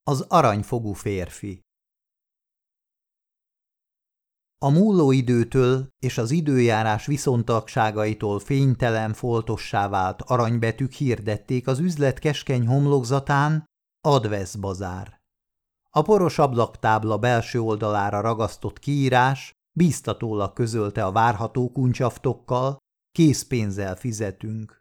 Az aranyfogú férfi. A múló időtől és az időjárás viszontagságaitól fénytelen foltossá vált aranybetűk hirdették az üzlet keskeny homlokzatán: Advesz bazár. A poros ablaktábla belső oldalára ragasztott kiírás bíztatólag közölte a várható kuncsaftokkal: készpénzzel fizetünk.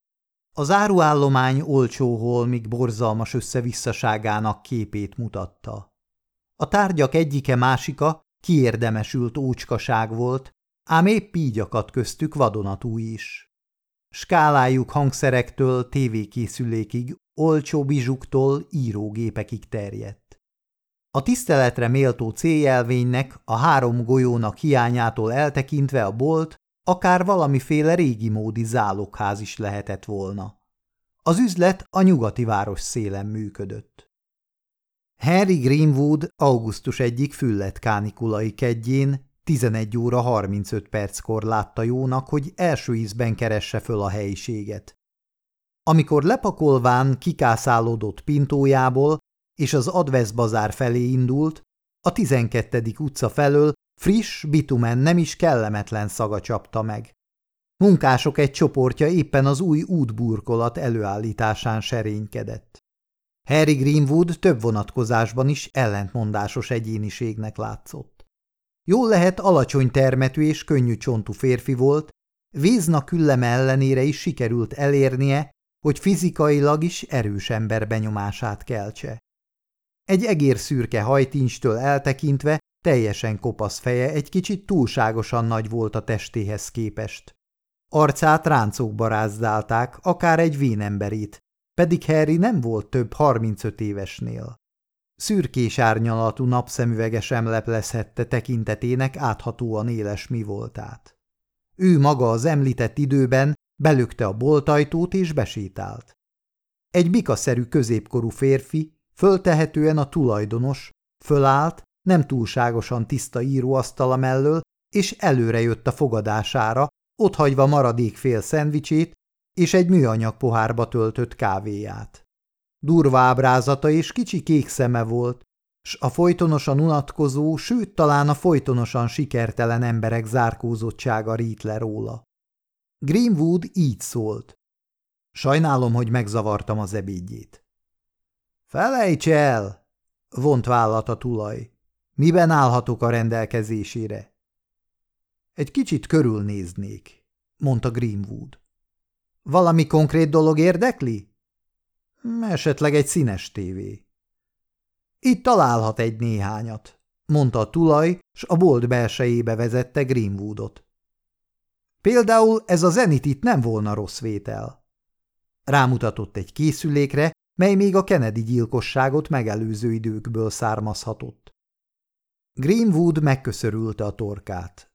Az áruállomány olcsó holmik borzalmas összevisszaságának képét mutatta. A tárgyak egyike-másika kiérdemesült ócskaság volt, ám épp így akadt köztük vadonatúj is. Skálájuk hangszerektől tévékészülékig, olcsó bizsuktól írógépekig terjedt. A tiszteletre méltó céljelvénynek, a 3 golyónak hiányától eltekintve a bolt akár valamiféle régimódi zálogház is lehetett volna. Az üzlet a nyugati város szélen működött. Harry Greenwood augusztus egyik fülledt kánikulai kedjén 11 óra 35 perckor látta jónak, hogy első ízben keresse föl a helyiséget. Amikor lepakolván kikászálódott pintójából és az Advesz bazár felé indult, a 12. utca felől friss bitumen nem is kellemetlen szaga csapta meg. Munkások egy csoportja éppen az új útburkolat előállításán serénykedett. Harry Greenwood több vonatkozásban is ellentmondásos egyéniségnek látszott. Jól lehet alacsony termetű és könnyű csontú férfi volt, Vézna külleme ellenére is sikerült elérnie, hogy fizikailag is erős ember benyomását keltse. Egy egérszürke hajtincstől eltekintve teljesen kopasz feje egy kicsit túlságosan nagy volt a testéhez képest. Arcát ráncok barázdálták, akár egy vénemberét, pedig Harry nem volt több 35 évesnél. Szürkés árnyalatú napszemüvege sem leplezhette tekintetének áthatóan éles mi voltát. Ő maga az említett időben belökte a boltajtót és besétált. Egy bikaszerű középkorú férfi, föltehetően a tulajdonos, fölállt, nem túlságosan tiszta íróasztala mellől, és előre jött a fogadására, otthagyva maradék fél szendvicsét és egy műanyag pohárba töltött kávéját. Durva ábrázata és kicsi kék szeme volt, s a folytonosan unatkozó, sőt talán a folytonosan sikertelen emberek zárkózottsága rít le róla. Greenwood így szólt. Sajnálom, hogy megzavartam az ebédjét. Felejts el! Vont vállat a tulaj. Miben állhatok a rendelkezésére? Egy kicsit körülnéznék, mondta Greenwood. Valami konkrét dolog érdekli? Esetleg egy színes tévé. Itt találhat egy néhányat, mondta a tulaj, s a bolt belsejébe vezette Greenwoodot. Például ez a Zenit itt nem volna rossz vétel. Rámutatott egy készülékre, mely még a Kennedy gyilkosságot megelőző időkből származhatott. Greenwood megköszörülte a torkát.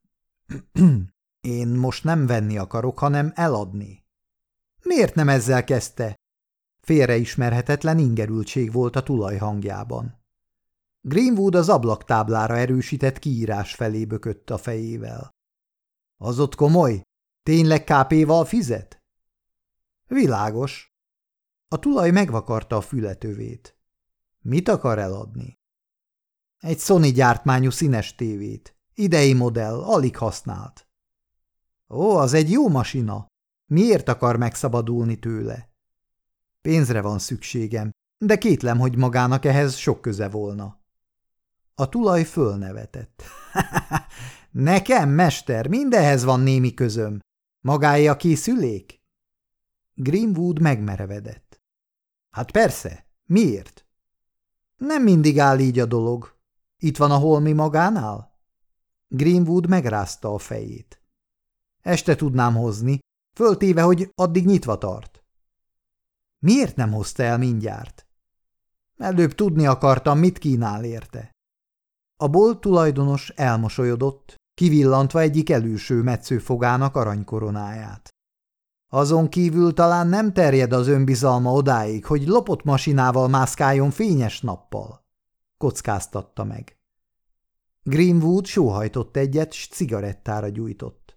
Én most nem venni akarok, hanem eladni. Miért nem ezzel kezdte? Félreismerhetetlen ingerültség volt a tulaj hangjában. Greenwood az ablaktáblára erősített kiírás felé bökött a fejével. Az ott komoly? Tényleg KP-val fizet? Világos. A tulaj megvakarta a fületövét. Mit akar eladni? Egy Sony gyártmányú színes tévét. Idei modell, alig használt. Ó, az egy jó masina. Miért akar megszabadulni tőle? Pénzre van szükségem, de kétlem, hogy magának ehhez sok köze volna. A tulaj fölnevetett. Nekem, mester, mindenhez van némi közöm. Magáé a készülék? Greenwood megmerevedett. Hát persze, miért? Nem mindig áll így a dolog. Itt van a holmi magánál? Greenwood megrázta a fejét. Este tudnám hozni, föltéve, hogy addig nyitva tart. Miért nem hozta el mindjárt? Előbb tudni akartam, mit kínál érte. A bolt tulajdonos elmosolyodott, kivillantva egyik előső metszőfogának aranykoronáját. Azon kívül talán nem terjed az önbizalma odáig, hogy lopott masinával mászkáljon fényes nappal, kockáztatta meg. Greenwood sóhajtott egyet, s cigarettára gyújtott.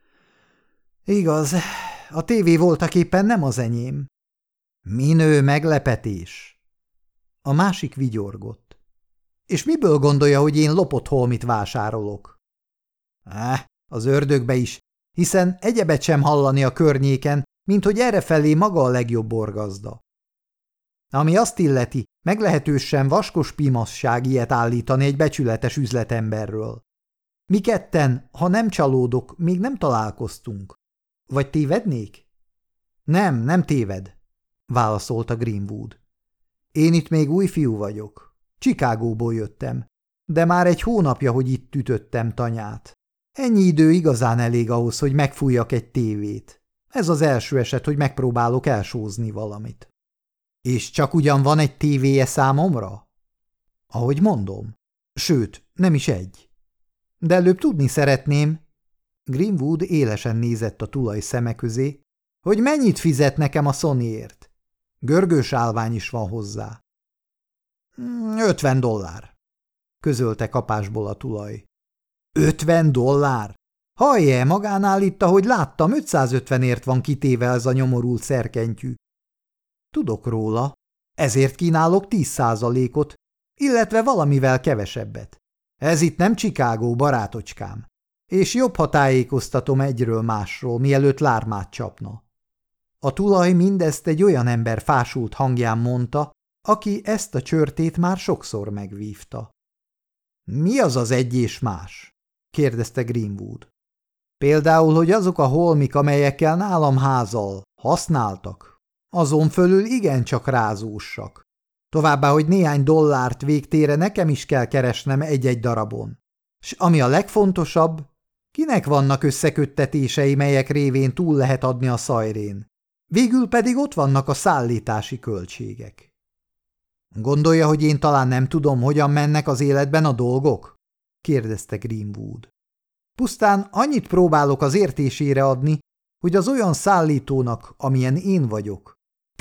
Igaz, a tévé voltaképpen nem az enyém. Minő meglepetés. A másik vigyorgott. És miből gondolja, hogy én lopott holmit vásárolok? Az ördögbe is, hiszen egyebet sem hallani a környéken, mint hogy errefelé maga a legjobb borgazda. Ami azt illeti, meglehetősen vaskos pimasság ilyet állítani egy becsületes üzletemberről. Mi ketten, ha nem csalódok, még nem találkoztunk. Vagy tévednék? Nem téved, válaszolta Greenwood. Én itt még új fiú vagyok. Chicagóból jöttem, de már egy hónapja, hogy itt ütöttem tanyát. Ennyi idő igazán elég ahhoz, hogy megfújjak egy tévét. Ez az első eset, hogy megpróbálok elsózni valamit. És csak ugyan van egy tévéje számomra? Ahogy mondom. Sőt, nem is egy. De előbb tudni szeretném, Greenwood élesen nézett a tulaj szeme közé, hogy mennyit fizet nekem a Sonyért. Görgős állvány is van hozzá. $50, közölte kapásból a tulaj. $50? Hallje, magán állítta, hogy láttam, 550-ért van kitéve ez a nyomorult szerkentyű. Tudok róla, ezért kínálok 10%-ot, illetve valamivel kevesebbet. Ez itt nem Chicago, barátocskám, és jobb, ha tájékoztatom egyről másról, mielőtt lármát csapna. A tulaj mindezt egy olyan ember fásult hangján mondta, aki ezt a csörtét már sokszor megvívta. Mi az az egy és más? Kérdezte Greenwood. Például, hogy azok a holmik, amelyekkel nálam házal, használtak, azon fölül igencsak rázósak. Továbbá, hogy néhány dollárt végtére nekem is kell keresnem egy-egy darabon. S ami a legfontosabb, kinek vannak összeköttetései, melyek révén túl lehet adni a szajrén. Végül pedig ott vannak a szállítási költségek. Gondolja, hogy én talán nem tudom, hogyan mennek az életben a dolgok? Kérdezte Greenwood. Pusztán annyit próbálok az értésére adni, hogy az olyan szállítónak, amilyen én vagyok,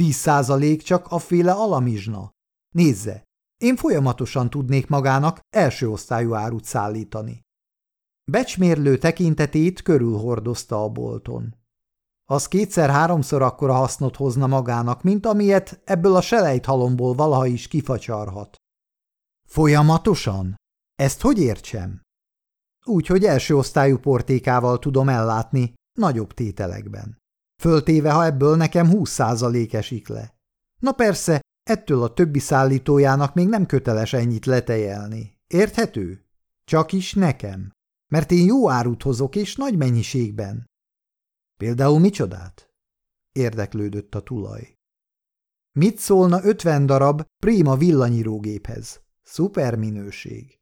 10% csak afféle alamizsna. Nézze, én folyamatosan tudnék magának első osztályú árut szállítani. Becsmérlő tekintetét körülhordozta a bolton. Az 2-3-szor akkora hasznot hozna magának, mint amilyet ebből a selejthalomból valaha is kifacsarhat. Folyamatosan? Ezt hogy értsem? Úgy, hogy első osztályú portékával tudom ellátni, nagyobb tételekben. Föltéve, ha ebből nekem 20% esik le. Na persze, ettől a többi szállítójának még nem köteles ennyit letejelni. Érthető? Csak is nekem. Mert én jó árut hozok, és nagy mennyiségben. Például micsodát? Érdeklődött a tulaj. Mit szólna 50 darab Prima villanyírógéphez? Szuper minőség.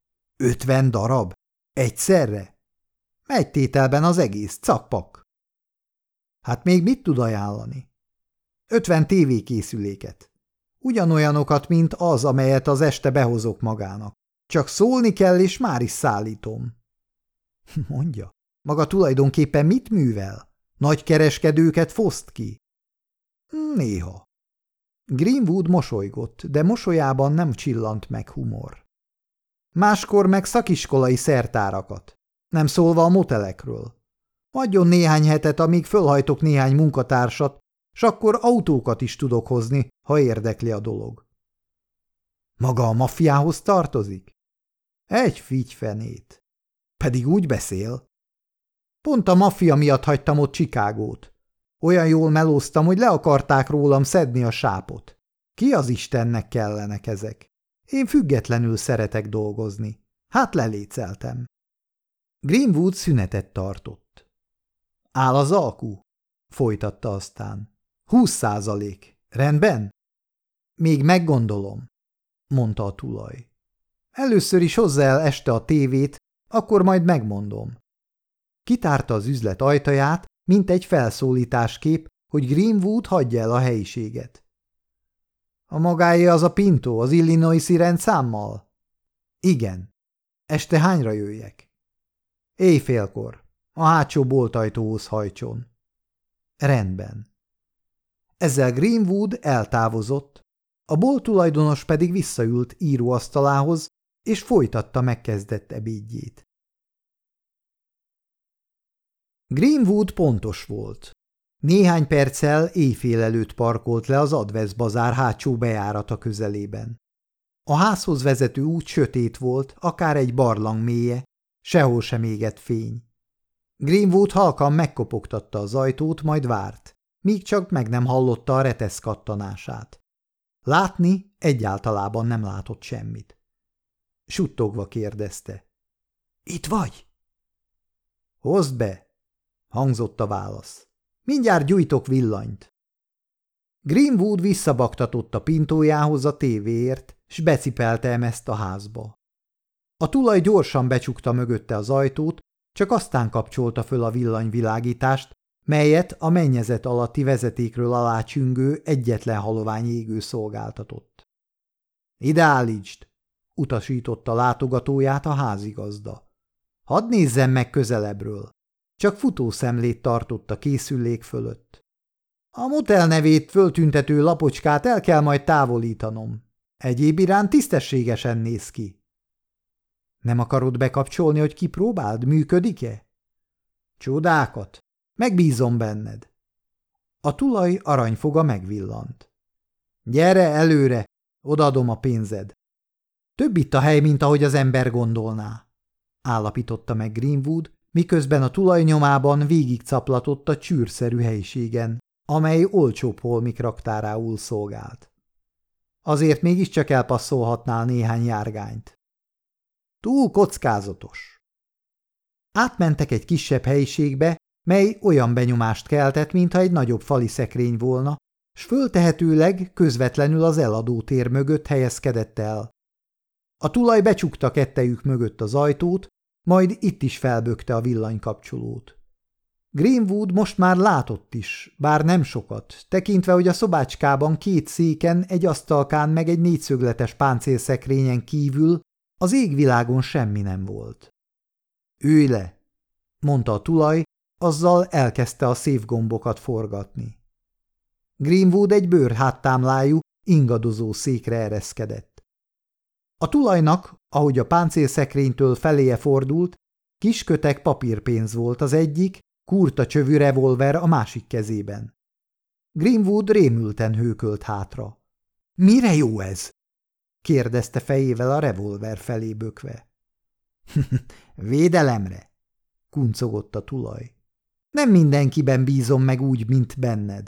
50 darab? Egyszerre? Egy tételben az egész, cakpak. Hát még mit tud ajánlani? 50 tévékészüléket. Ugyanolyanokat, mint az, amelyet az este behozok magának. Csak szólni kell, és már is szállítom. Mondja, maga tulajdonképpen mit művel? Nagy kereskedőket foszt ki? Néha. Greenwood mosolygott, de mosolyában nem csillant meg humor. Máskor meg szakiskolai szertárakat, nem szólva a motelekről. Adjon néhány hetet, amíg fölhajtok néhány munkatársat, s akkor autókat is tudok hozni, ha érdekli a dolog. Maga a maffiához tartozik? Egy figyfenét. Pedig úgy beszél. Pont a maffia miatt hagytam ott Chicagót. Olyan jól melóztam, hogy le akarták rólam szedni a sápot. Ki az Istennek kellenek ezek? Én függetlenül szeretek dolgozni. Hát leléceltem. Greenwood szünetet tartott. Áll az alkú? Folytatta aztán. 20%. Rendben? Még meggondolom, mondta a tulaj. Először is hozzá el este a tévét, akkor majd megmondom. Kitárta az üzlet ajtaját, mint egy felszólításkép, hogy Greenwood hagyja el a helyiséget. A magáé az a Pinto, az Illinois-i rendszámmal? Igen. Este hányra jöjjek? Éjfélkor. A hátsó boltajtóhoz hajtson. Rendben. Ezzel Greenwood eltávozott, a bolt tulajdonos pedig visszaült íróasztalához, és folytatta megkezdett ebédjét. Greenwood pontos volt. Néhány perccel éjfél előtt parkolt le az Advesz bazár hátsó bejárata közelében. A házhoz vezető út sötét volt, akár egy barlang mélye, sehol sem égett fény. Greenwood halkan megkopogtatta az ajtót, majd várt, míg csak meg nem hallotta a retesz kattanását. Látni egyáltalában nem látott semmit. Suttogva kérdezte. Itt vagy? Hozd be, hangzott a válasz. Mindjárt gyújtok villanyt. Greenwood visszabaktatott a pintójához a tévéért, s becipelte ezt a házba. A tulaj gyorsan becsukta mögötte az ajtót, csak aztán kapcsolta föl a villanyvilágítást, melyet a mennyezet alatti vezetékről alácsüngő egyetlen halovány égő szolgáltatott. Ide állítsd, utasította látogatóját a házigazda. Hadd nézzem meg közelebbről. Csak futószemlét tartott a készülék fölött. A motel nevét föltüntető lapocskát el kell majd távolítanom. Egyéb iránt tisztességesen néz ki. Nem akarod bekapcsolni, hogy kipróbáld, működik-e? Csodákat! Megbízom benned. A tulaj aranyfoga megvillant. Gyere előre, odaadom a pénzed. Több itt a hely, mint ahogy az ember gondolná, állapította meg Greenwood, miközben a tulaj nyomában végigcaplatott a csűrszerű helyiségen, amely olcsóbb holmik raktárául szolgált. Azért mégiscsak elpasszolhatnál néhány járgányt. Túl kockázatos. Átmentek egy kisebb helyiségbe, mely olyan benyomást keltett, mintha egy nagyobb fali szekrény volna, s föltehetőleg közvetlenül az eladótér mögött helyezkedett el. A tulaj becsukta kettejük mögött az ajtót, majd itt is felbökte a villanykapcsolót. Greenwood most már látott is, bár nem sokat, tekintve, hogy a szobácskában 2 széken, egy asztalkán meg egy 4-szögletes páncélszekrényen kívül az égvilágon semmi nem volt. Ülj le, mondta a tulaj, azzal elkezdte a széfgombokat forgatni. Greenwood egy bőrháttámlájú, ingadozó székre ereszkedett. A tulajnak, ahogy a páncélszekrénytől feléje fordult, kis kötek papírpénz volt az egyik, kurta csövű revolver a másik kezében. Greenwood rémülten hőkölt hátra. – Mire jó ez? – kérdezte fejével a revolver felé bökve. – Védelemre – kuncogott a tulaj. – Nem mindenkiben bízom meg úgy, mint benned.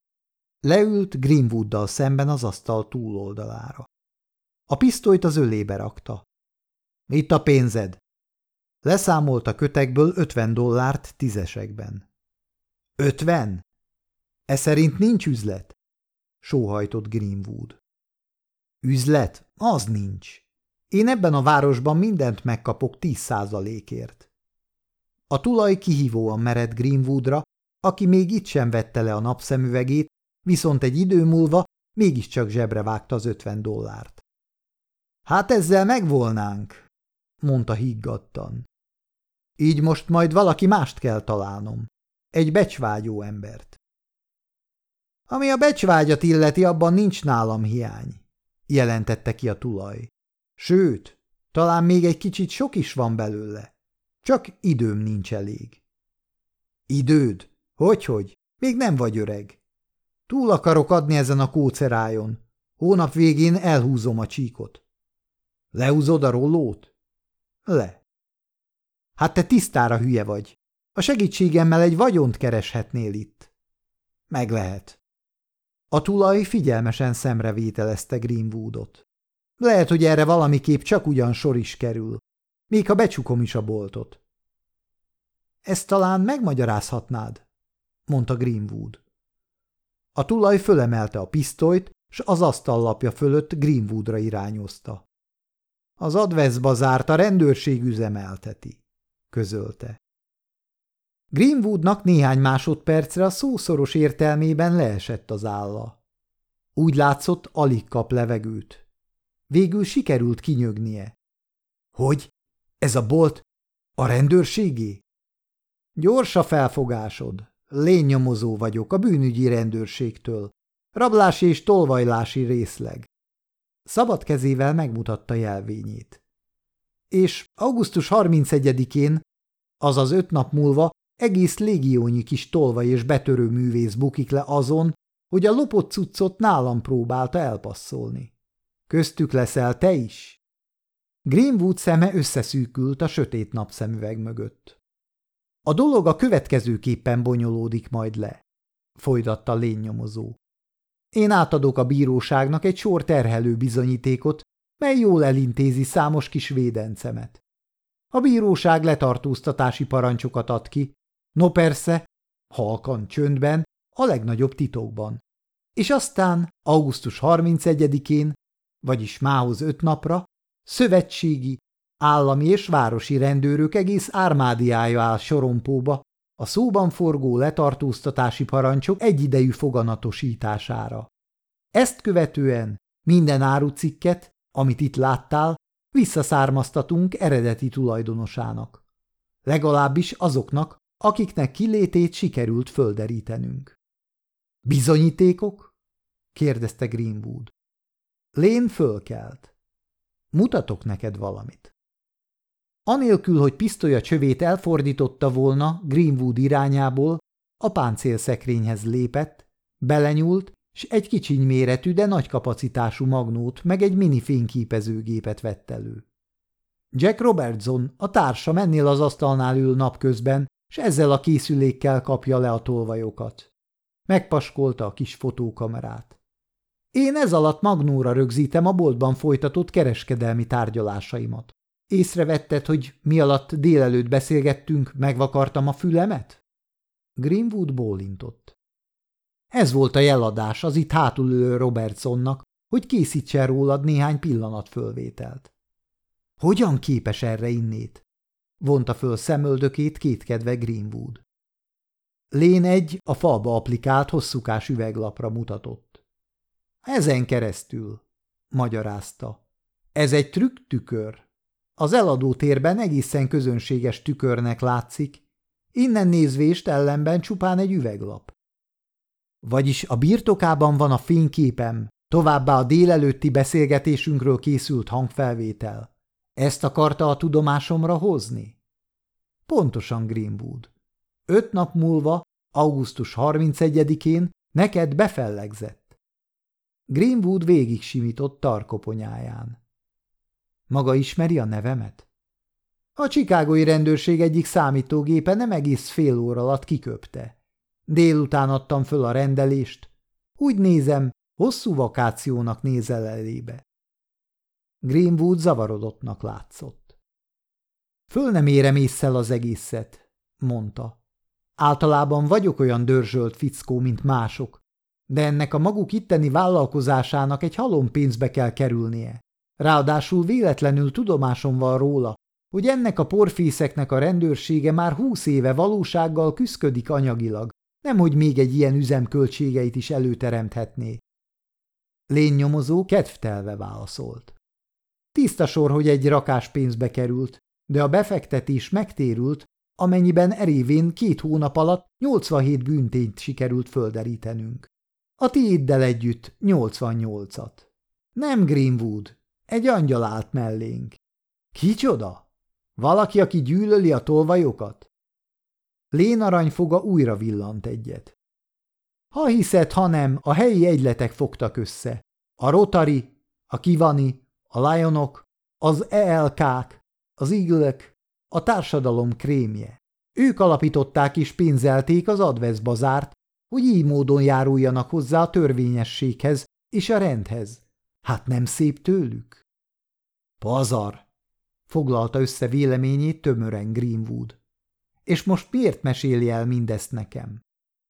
Leült Greenwooddal szemben az asztal túloldalára. A pisztolyt az ölébe rakta. – Itt a pénzed! Leszámolt a kötekből $50 tízesekben. 50? E szerint nincs üzlet? Sóhajtott Greenwood. Üzlet? Az nincs. Én ebben a városban mindent megkapok 10%-ért. A tulaj kihívóan meredt Greenwoodra, aki még itt sem vette le a napszemüvegét, viszont egy idő múlva mégiscsak zsebre vágta az $50. Hát ezzel megvolnánk, mondta higgadtan. Így most majd valaki mást kell találnom. Egy becsvágyó embert. Ami a becsvágyat illeti, abban nincs nálam hiány, jelentette ki a tulaj. Sőt, talán még egy kicsit sok is van belőle. Csak időm nincs elég. Időd? Hogyhogy? Még nem vagy öreg. Túl akarok adni ezen a kócerájon. Hónap végén elhúzom a csíkot. Lehúzod a rollót? Le. Hát te tisztára hülye vagy. A segítségemmel egy vagyont kereshetnél itt. Meg lehet. A tulaj figyelmesen szemrevételezte Greenwoodot. Lehet, hogy erre valamiképp csak ugyan sor is kerül, még ha becsukom is a boltot. Ezt talán megmagyarázhatnád, mondta Greenwood. A tulaj fölemelte a pisztolyt, s az asztallapja fölött Greenwoodra irányozta. Az Advesz bazárt a rendőrség üzemelteti, közölte. Greenwoodnak néhány másodpercre a szó szoros értelmében leesett az álla. Úgy látszott, alig kap levegőt. Végül sikerült kinyögnie. Hogy? Ez a bolt a rendőrségé? Gyors a felfogásod. Lénynyomozó vagyok a bűnügyi rendőrségtől. Rablási és tolvajlási részleg. Szabad kezével megmutatta jelvényét. És augusztus 31-én, azaz 5 nap múlva egész légiónyi kis tolvaj és betörő művész bukik le azon, hogy a lopott cuccot nálam próbálta elpasszolni. Köztük leszel te is? Greenwood szeme összeszűkült a sötét napszemüveg mögött. A dolog a következőképpen bonyolódik majd le, folytatta lénynyomozó. Én átadok a bíróságnak egy sor terhelő bizonyítékot, mely jól elintézi számos kis védencemet. A bíróság letartóztatási parancsokat ad ki, no persze, halkan, csöndben, a legnagyobb titokban. És aztán augusztus 31-én, vagyis mához 5 napra, szövetségi, állami és városi rendőrök egész ármádiája áll sorompóba a szóban forgó letartóztatási parancsok egyidejű foganatosítására. Ezt követően minden árucikket, amit itt láttál, visszaszármaztatunk eredeti tulajdonosának. Legalábbis azoknak, akiknek kilétét sikerült földerítenünk. Bizonyítékok? Kérdezte Greenwood. Lane fölkelt. Mutatok neked valamit. Anélkül, hogy pisztolya csövét elfordította volna Greenwood irányából, a páncélszekrényhez lépett, belenyúlt, s egy kicsiny méretű, de nagy kapacitású magnót meg egy mini fényképezőgépet vett elő. Jack Robertson, a társa mennél az asztalnál ül napközben, s ezzel a készülékkel kapja le a tolvajokat. Megpaskolta a kis fotókamerát. Én ez alatt magnóra rögzítem a boltban folytatott kereskedelmi tárgyalásaimat. Észrevetted, hogy mi alatt délelőtt beszélgettünk, megvakartam a fülemet? Greenwood bólintott. Ez volt a jeladás az itt hátul ülő Robertsonnak, hogy készítsen rólad néhány pillanatfölvételt. Hogyan képes erre innét? Vonta föl szemöldökét kétkedve Greenwood. Lane egy a falba applikált hosszúkás üveglapra mutatott. Ezen keresztül, magyarázta. Ez egy trükktükör. Az eladó térben egészen közönséges tükörnek látszik, innen nézvést ellenben csupán egy üveglap. Vagyis a birtokában van a fényképem, továbbá a délelőtti beszélgetésünkről készült hangfelvétel. Ezt akarta a tudomásomra hozni? Pontosan, Greenwood. 5 nap múlva, augusztus 31-én neked befellegzett. Greenwood végig simított tarkoponyáján. Maga ismeri a nevemet? A chicagói rendőrség egyik számítógépe nem egész fél óra alatt kiköpte. Délután adtam föl a rendelést. Úgy nézem, hosszú vakációnak nézel elébe. Greenwood zavarodottnak látszott. Föl nem érem ésszel az egészet, mondta. Általában vagyok olyan dörzsölt fickó, mint mások, de ennek a maguk itteni vállalkozásának egy halom pénzbe kell kerülnie. Ráadásul véletlenül tudomásom van róla, hogy ennek a porfészeknek a rendőrsége már 20 éve valósággal küszködik anyagilag, nemhogy még egy ilyen üzem költségeit is előteremthetné. Lénynyomozó kedvtelve válaszolt. Tiszta sor, hogy egy rakás pénzbe került, de a befektetés megtérült, amennyiben erévén 2 hónap alatt 87 bűntényt sikerült földerítenünk. A tiéddel együtt 88-at. Nem, Greenwood, egy angyal állt mellénk. Kicsoda? Valaki, aki gyűlöli a tolvajokat? Lane aranyfoga újra villant egyet. Ha hiszed, ha nem, a helyi egyletek fogtak össze. A Rotary, a Kivani, a Lionok, az ELK-k, az Eagle-ek, a társadalom krémje. Ők alapították és pénzelték az Advesz bazárt, hogy így módon járuljanak hozzá a törvényességhez és a rendhez. Hát nem szép tőlük? Pazar! Foglalta össze véleményét tömören Greenwood. És most miért meséli el mindezt nekem?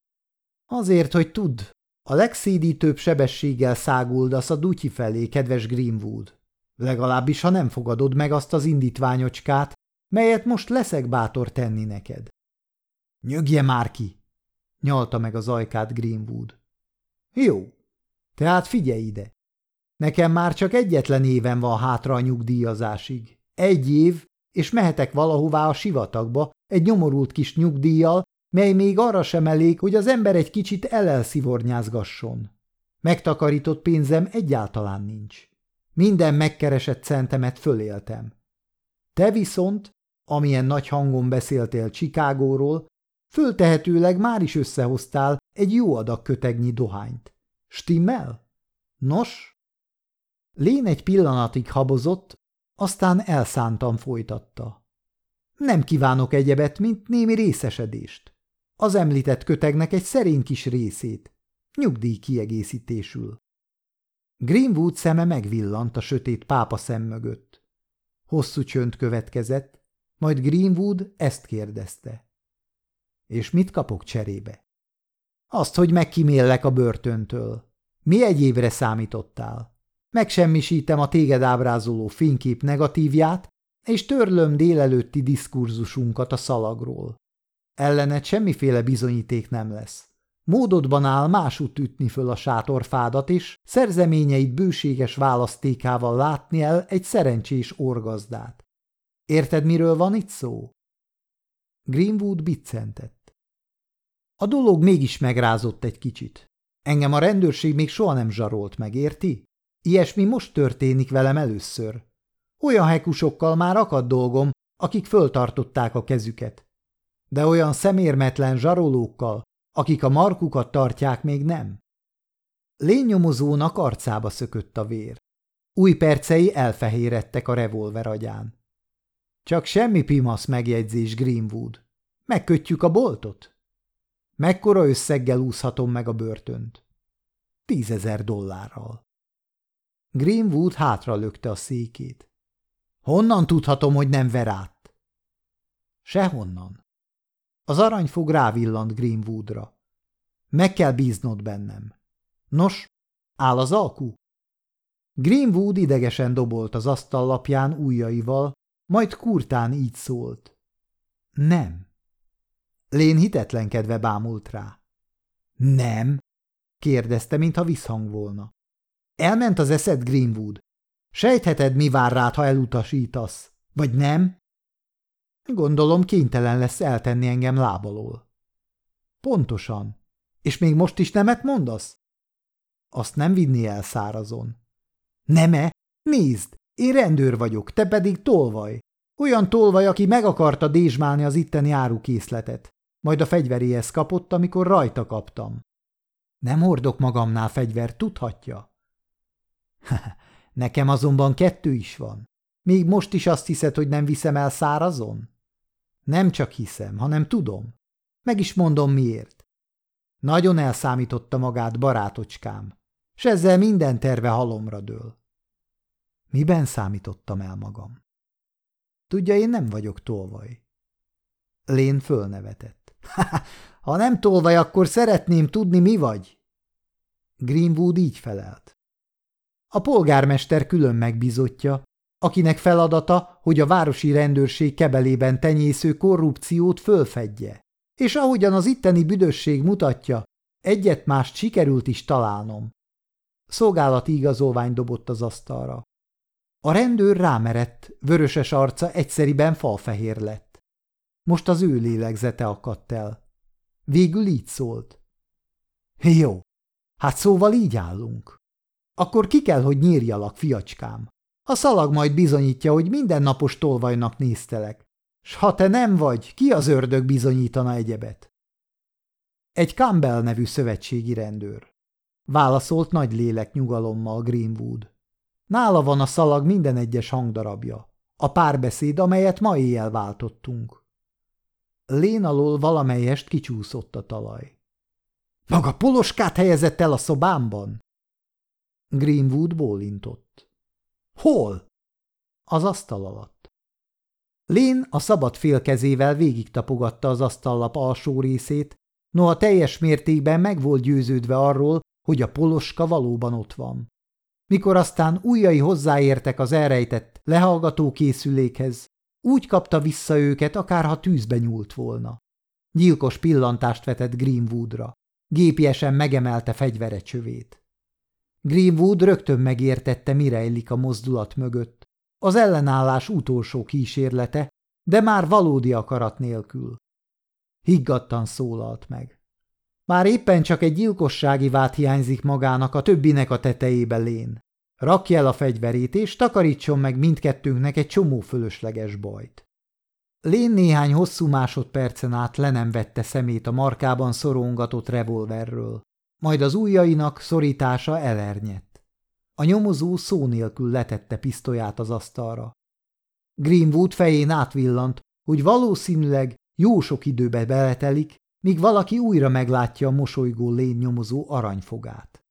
Azért, hogy tudd, a legszédítőbb sebességgel száguldasz a dutyi felé, kedves Greenwood. Legalábbis, ha nem fogadod meg azt az indítványocskát, melyet most leszek bátor tenni neked. Nyögje már ki! Nyalta meg az ajkát Greenwood. Jó, tehát figyelj ide. Nekem már csak egyetlen éven van hátra a nyugdíjazásig. 1 év, és mehetek valahová a sivatagba egy nyomorult kis nyugdíjjal, mely még arra sem elég, hogy az ember egy kicsit elelszivornyázgasson. Megtakarított pénzem egyáltalán nincs. Minden megkeresett centemet föléltem. Te viszont, amilyen nagy hangon beszéltél Chicagóról, Föltehetőleg már is összehoztál egy jó adag kötegnyi dohányt. Stimmel? Nos? Lane egy pillanatig habozott, aztán elszántan folytatta. Nem kívánok egyebet, mint némi részesedést. Az említett kötegnek egy szerény kis részét. Nyugdíj kiegészítésül. Greenwood szeme megvillant a sötét pápa szem mögött. Hosszú csönd következett, majd Greenwood ezt kérdezte. És mit kapok cserébe? Azt, hogy megkíméllek a börtöntől. Mi egyébre számítottál? Megsemmisítem a téged ábrázoló fénykép negatívját, és törlöm délelőtti diskurzusunkat a szalagról. Ellened semmiféle bizonyíték nem lesz. Módodban áll másút ütni föl a sátorfádat, és szerzeményeid bőséges választékával látni el egy szerencsés orgazdát. Érted, miről van itt szó? Greenwood biccentett. A dolog mégis megrázott egy kicsit. Engem a rendőrség még soha nem zsarolt meg, érti? Ilyesmi most történik velem először. Olyan hekusokkal már akad dolgom, akik föltartották a kezüket. De olyan szemérmetlen zsarolókkal, akik a markukat tartják, még nem. Lényomozónak arcába szökött a vér. Új percei elfehéredtek a revolver agyán. Csak semmi pimasz megjegyzés, Greenwood. Megkötjük a boltot? Mekkora összeggel úszhatom meg a börtönt? $10,000. Greenwood hátra lökte a székét. Honnan tudhatom, hogy nem ver át? Sehonnan. Az aranyfog rávillant Greenwoodra. Meg kell bíznod bennem. Nos, áll az alkú? Greenwood idegesen dobolt az asztallapján ujjaival, majd kurtán így szólt. Nem. Lane hitetlenkedve bámult rá. Nem? Kérdezte, mintha visszhang volna. Elment az eszed, Greenwood. Sejtheted, mi vár rád, ha elutasítasz. Vagy nem? Gondolom, kénytelen lesz eltenni engem lábalól. Pontosan. És még most is nemet mondasz? Azt nem vinni el szárazon. Nem-e? Nézd, én rendőr vagyok, te pedig tolvaj. Olyan tolvaj, aki meg akarta dézsmálni az itteni árukészletet. Majd a fegyveréhez kapott, amikor rajta kaptam. Nem hordok magamnál fegyvert, tudhatja. Nekem azonban 2 is van. Még most is azt hiszed, hogy nem viszem el szárazon? Nem csak hiszem, hanem tudom. Meg is mondom miért. Nagyon elszámította magát barátocskám, s ezzel minden terve halomra dől. Miben számítottam el magam? Tudja, én nem vagyok tolvaj. Lane fölnevetett. Ha nem tolvaj, akkor szeretném tudni, mi vagy. Greenwood így felelt. A polgármester külön megbízottja, akinek feladata, hogy a városi rendőrség kebelében tenyésző korrupciót fölfedje. És ahogyan az itteni büdösség mutatja, egyet-mást sikerült is találnom. Szolgálati igazolvány dobott az asztalra. A rendőr rámerett, vöröses arca egyszeriben falfehér lett. Most az ő lélegzete akadt el. Végül így szólt. Jó, hát szóval így állunk. Akkor ki kell, hogy nyírjalak, fiacskám. A szalag majd bizonyítja, hogy mindennapos tolvajnak néztelek. S ha te nem vagy, ki az ördög bizonyítana egyebet? Egy Campbell nevű szövetségi rendőr. Válaszolt nagy lélek nyugalommal Greenwood. Nála van a szalag minden egyes hangdarabja. A párbeszéd, amelyet ma éjjel váltottunk. Lane alól valamelyest kicsúszott a talaj. Maga poloskát helyezett el a szobámban? Greenwood bólintott. Hol? Az asztal alatt. Lane a szabad félkezével végigtapogatta az asztallap alsó részét, noha teljes mértékben meg volt győződve arról, hogy a poloska valóban ott van. Mikor aztán ujjai hozzáértek az elrejtett lehallgató készülékhez, úgy kapta vissza őket, akárha tűzbe nyúlt volna. Gyilkos pillantást vetett Greenwoodra. Gépiesen megemelte fegyvere csövét. Greenwood rögtön megértette, mi rejlik a mozdulat mögött. Az ellenállás utolsó kísérlete, de már valódi akarat nélkül. Higgadtan szólalt meg. Már éppen csak egy gyilkossági vád hiányzik magának, a többinek a tetejébe, Lane. Rakja el a fegyverét, és takarítson meg mindkettőnknek egy csomó fölösleges bajt. Lane néhány hosszú másodpercen át le nem vette szemét a markában szorongatott revolverről, majd az ujjainak szorítása elernyett. A nyomozó szó nélkül letette pisztolyát az asztalra. Greenwood fején átvillant, hogy valószínűleg jó sok időbe beletelik, míg valaki újra meglátja a mosolygó Lane nyomozó aranyfogát.